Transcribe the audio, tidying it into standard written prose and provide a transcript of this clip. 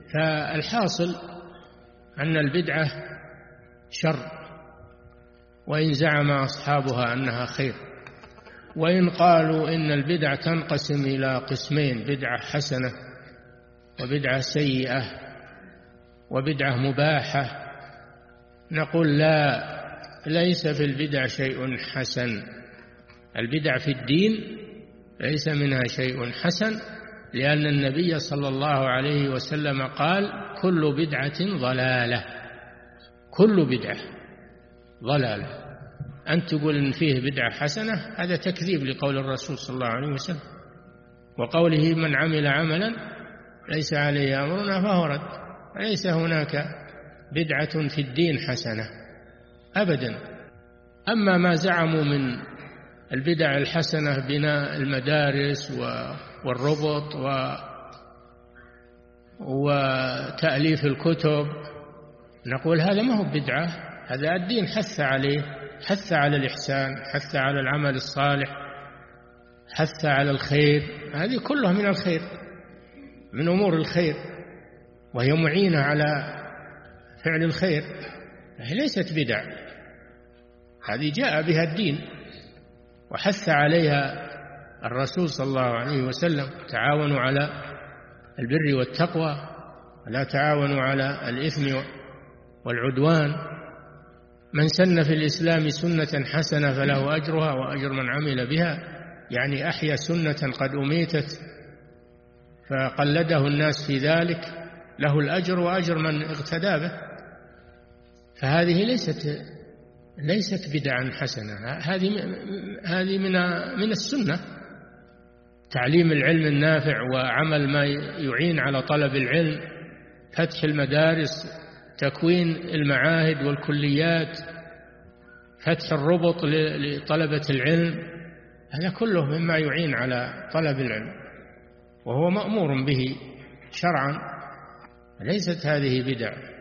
فالحاصل أن البدعة شر، وإن زعم أصحابها أنها خير. وإن قالوا إن البدع تنقسم إلى قسمين: بدعة حسنة وبدعة سيئة وبدعة مباحة، نقول لا، ليس في البدع شيء حسن. البدع في الدين ليس منها شيء حسن، لأن النبي صلى الله عليه وسلم قال: كل بدعة ضلالة. كل بدعة ضلالة. أن تقول إن فيه بدعة حسنة هذا تكذيب لقول الرسول صلى الله عليه وسلم، وقوله: من عمل عملا ليس عليه أمرنا فهو رد. ليس هناك بدعة في الدين حسنة أبدا. أما ما زعموا من البدع الحسنة: بناء المدارس والربط وتأليف الكتب، نقول هذا ما هو بدعة، هذا الدين حث عليه، حث على الإحسان، حث على العمل الصالح، حث على الخير. هذه كلها من الخير، من أمور الخير، وهي معينة على فعل الخير، هي ليست بدع. هذه جاء بها الدين وحث عليها الرسول صلى الله عليه وسلم: تعاونوا على البر والتقوى ولا تعاونوا على الإثم والعدوان. من سن في الإسلام سنة حسنة فله أجرها وأجر من عمل بها، يعني أحيا سنة قد أميتت فقلده الناس في ذلك، له الأجر وأجر من اقتدى به. فهذه ليست بدعا حسنة، هذه من السنة: تعليم العلم النافع وعمل ما يعين على طلب العلم، فتح المدارس، تكوين المعاهد والكليات، فتح الربط لطلبة العلم، هذا كله مما يعين على طلب العلم وهو مأمور به شرعا. ليست هذه بدع.